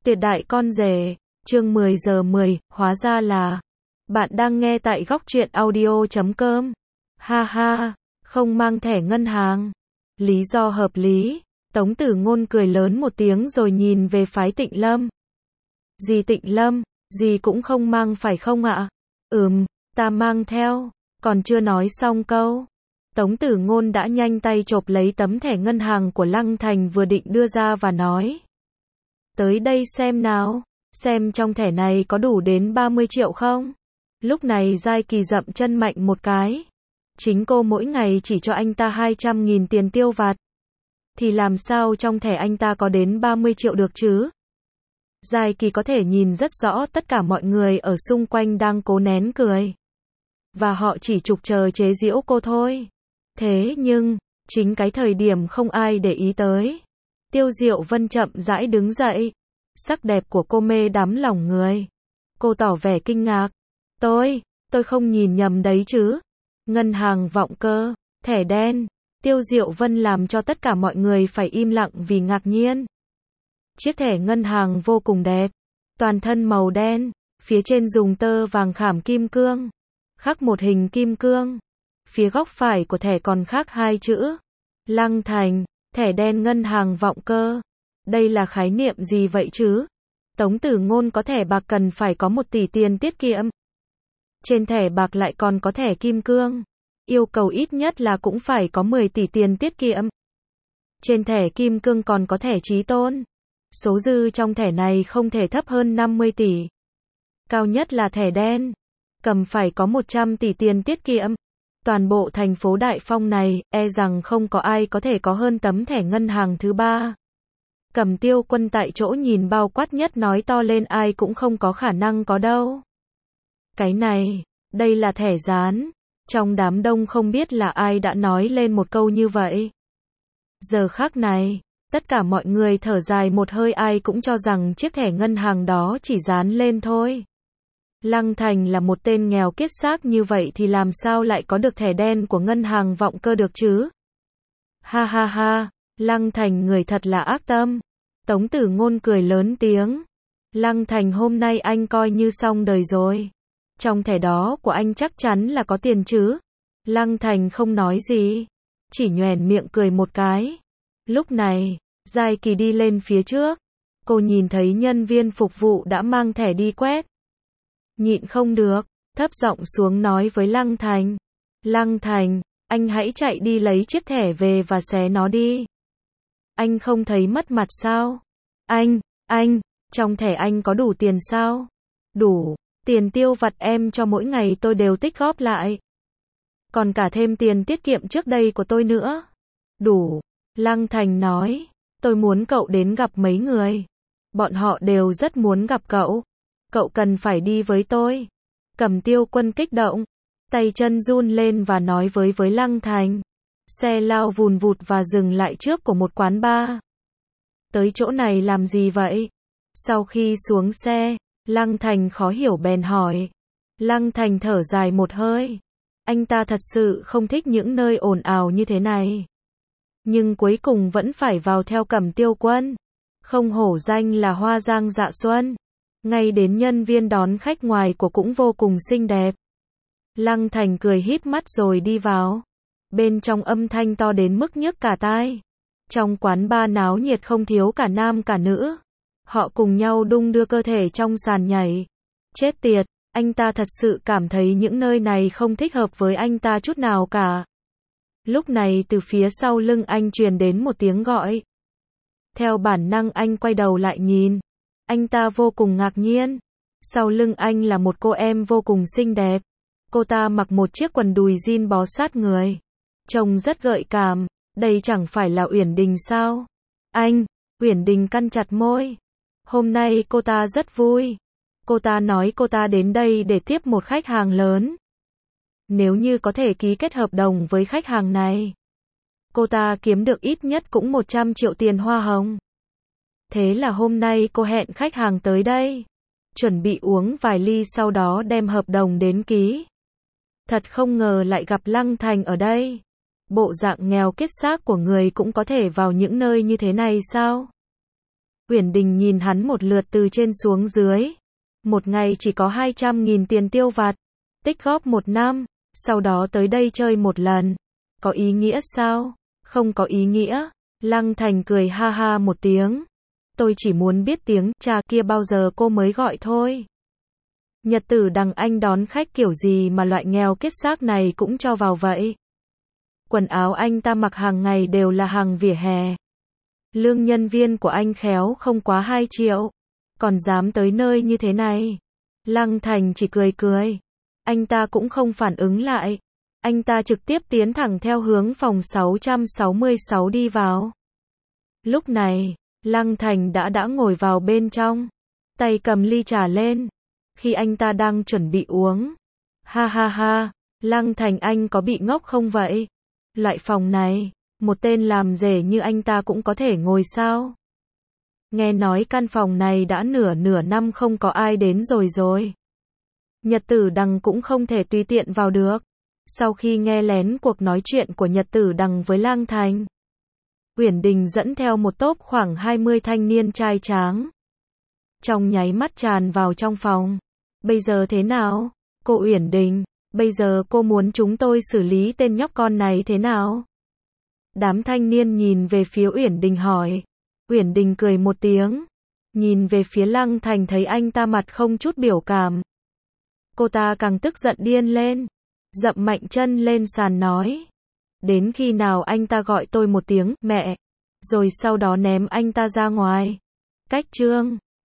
Tuyệt đại con rể, chương 10 giờ 10, hóa ra là bạn đang nghe tại góc truyện audio.com. Ha ha, không mang thẻ ngân hàng. Lý do hợp lý. Tống Tử Ngôn cười lớn một tiếng rồi nhìn về phái Tịnh Lâm. Dì Tịnh Lâm, dì cũng không mang phải không ạ? Ta mang theo. Còn chưa nói xong câu. Tống Tử Ngôn đã nhanh tay chộp lấy tấm thẻ ngân hàng của Lăng Thành vừa định đưa ra và nói. Tới đây xem nào, xem trong thẻ này có đủ đến 30 triệu không? Lúc này Giai Kỳ dậm chân mạnh một cái. Chính cô mỗi ngày chỉ cho anh ta 200.000 tiền tiêu vặt. Thì làm sao trong thẻ anh ta có đến 30 triệu được chứ? Giai Kỳ có thể nhìn rất rõ tất cả mọi người ở xung quanh đang cố nén cười. Và họ chỉ trục chờ chế giễu cô thôi. Thế nhưng, chính cái thời điểm không ai để ý tới. Tiêu Diệu Vân chậm rãi đứng dậy. Sắc đẹp của cô mê đắm lòng người. Cô tỏ vẻ kinh ngạc. Tôi không nhìn nhầm đấy chứ. Ngân hàng Vọng Cơ, thẻ đen. Tiêu Diệu Vân làm cho tất cả mọi người phải im lặng vì ngạc nhiên. Chiếc thẻ ngân hàng vô cùng đẹp. Toàn thân màu đen, phía trên dùng tơ vàng khảm kim cương. Khắc một hình kim cương. Phía góc phải của thẻ còn khắc hai chữ. Lăng Thành, thẻ đen ngân hàng Vọng Cơ. Đây là khái niệm gì vậy chứ? Tống Tử Ngôn có thẻ bạc cần phải có 1 tỷ tiền tiết kiệm. Trên thẻ bạc lại còn có thẻ kim cương. Yêu cầu ít nhất là cũng phải có 10 tỷ tiền tiết kiệm. Trên thẻ kim cương còn có thẻ Chí Tôn. Số dư trong thẻ này không thể thấp hơn 50 tỷ. Cao nhất là thẻ đen. Cầm phải có 100 tỷ tiền tiết kiệm. Toàn bộ thành phố Đại Phong này, e rằng không có ai có thể có hơn tấm thẻ ngân hàng thứ 3. Cầm Tiêu Quân tại chỗ nhìn bao quát nhất nói to lên ai cũng không có khả năng có đâu. Cái này, đây là thẻ dán. Trong đám đông không biết là ai đã nói lên một câu như vậy. Giờ khắc này, tất cả mọi người thở dài một hơi ai cũng cho rằng chiếc thẻ ngân hàng đó chỉ dán lên thôi. Lăng Thành là một tên nghèo kiết xác như vậy thì làm sao lại có được thẻ đen của ngân hàng Vọng Cơ được chứ? Ha ha ha, Lăng Thành người thật là ác tâm. Tống Tử Ngôn cười lớn tiếng. Lăng Thành hôm nay anh coi như xong đời rồi. Trong thẻ đó của anh chắc chắn là có tiền chứ? Lăng Thành không nói gì. Chỉ nhoẻn miệng cười một cái. Lúc này, Giai Kỳ đi lên phía trước. Cô nhìn thấy nhân viên phục vụ đã mang thẻ đi quét. Nhịn không được, thấp giọng xuống nói với Lăng Thành. Lăng Thành, anh hãy chạy đi lấy chiếc thẻ về và xé nó đi. Anh không thấy mất mặt sao? Anh, trong thẻ anh có đủ tiền sao? Đủ, tiền tiêu vặt em cho mỗi ngày tôi đều tích góp lại. Còn cả thêm tiền tiết kiệm trước đây của tôi nữa. Đủ, Lăng Thành nói, tôi muốn cậu đến gặp mấy người. Bọn họ đều rất muốn gặp cậu. Cậu cần phải đi với tôi. Cầm Tiêu Quân kích động, tay chân run lên và nói với Lăng Thành. Xe lao vùn vụt và dừng lại trước của một quán bar. Tới chỗ này làm gì vậy? Sau khi xuống xe, Lăng Thành khó hiểu bèn hỏi. Lăng Thành thở dài một hơi. Anh ta thật sự không thích những nơi ồn ào như thế này. Nhưng cuối cùng vẫn phải vào theo Cẩm Tiêu Quân. Không hổ danh là Hoa Giang Dạ Xuân. Ngay đến nhân viên đón khách ngoài của cũng vô cùng xinh đẹp. Lăng Thành cười híp mắt rồi đi vào. Bên trong âm thanh to đến mức nhức cả tai. Trong quán bar náo nhiệt không thiếu cả nam cả nữ. Họ cùng nhau đung đưa cơ thể trong sàn nhảy. Chết tiệt, anh ta thật sự cảm thấy những nơi này không thích hợp với anh ta chút nào cả. Lúc này từ phía sau lưng anh truyền đến một tiếng gọi. Theo bản năng anh quay đầu lại nhìn. Anh ta vô cùng ngạc nhiên. Sau lưng anh là một cô em vô cùng xinh đẹp. Cô ta mặc một chiếc quần đùi jean bó sát người. Trông rất gợi cảm. Đây chẳng phải là Uyển Đình sao? Uyển Đình cắn chặt môi. Hôm nay cô ta rất vui. Cô ta nói cô ta đến đây để tiếp một khách hàng lớn. Nếu như có thể ký kết hợp đồng với khách hàng này, cô ta kiếm được ít nhất cũng 100 triệu tiền hoa hồng. Thế là hôm nay cô hẹn khách hàng tới đây. Chuẩn bị uống vài ly sau đó đem hợp đồng đến ký. Thật không ngờ lại gặp Lăng Thành ở đây. Bộ dạng nghèo kiết xác của người cũng có thể vào những nơi như thế này sao? Uyển Đình nhìn hắn một lượt từ trên xuống dưới. Một ngày chỉ có 200.000 tiền tiêu vặt. Tích góp một năm, sau đó tới đây chơi một lần. Có ý nghĩa sao? Không có ý nghĩa. Lăng Thành cười ha ha một tiếng. Tôi chỉ muốn biết tiếng cha kia bao giờ cô mới gọi thôi. Nhật Tử Đằng anh đón khách kiểu gì mà loại nghèo kiết xác này cũng cho vào vậy. Quần áo anh ta mặc hàng ngày đều là hàng vỉa hè. Lương nhân viên của anh khéo không quá 2 triệu. Còn dám tới nơi như thế này. Lăng Thành chỉ cười cười. Anh ta cũng không phản ứng lại. Anh ta trực tiếp tiến thẳng theo hướng phòng 666 đi vào. Lúc này, Lăng Thành đã ngồi vào bên trong. Tay cầm ly trà lên. Khi anh ta đang chuẩn bị uống. Ha ha ha, Lăng Thành anh có bị ngốc không vậy? Loại phòng này, một tên làm rể như anh ta cũng có thể ngồi sao? Nghe nói căn phòng này đã nửa năm không có ai đến rồi. Nhật Tử Đằng cũng không thể tùy tiện vào được. Sau khi nghe lén cuộc nói chuyện của Nhật Tử Đằng với Lăng Thành, Uyển Đình dẫn theo một tốp khoảng 20 thanh niên trai tráng. Trong nháy mắt tràn vào trong phòng. Bây giờ thế nào? Cô Uyển Đình, bây giờ cô muốn chúng tôi xử lý tên nhóc con này thế nào? Đám thanh niên nhìn về phía Uyển Đình hỏi. Uyển Đình cười một tiếng. Nhìn về phía Lăng Thành thấy anh ta mặt không chút biểu cảm. Cô ta càng tức giận điên lên. Dậm mạnh chân lên sàn nói. Đến khi nào anh ta gọi tôi một tiếng mẹ, rồi sau đó ném anh ta ra ngoài. Cách chương